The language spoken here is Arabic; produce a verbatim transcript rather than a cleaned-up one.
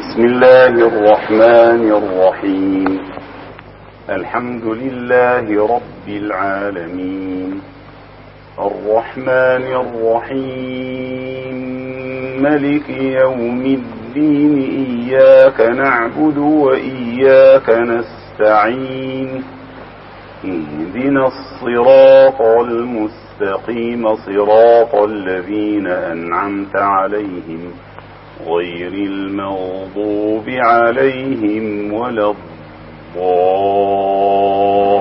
بسم الله الرحمن الرحيم. الحمد لله رب العالمين الرحمن الرحيم ملك يوم الدين إياك نعبد وإياك نستعين اهدنا الصراط المستقيم صراط الذين أنعمت عليهم غير المغضوب عليهم ولا الضالين.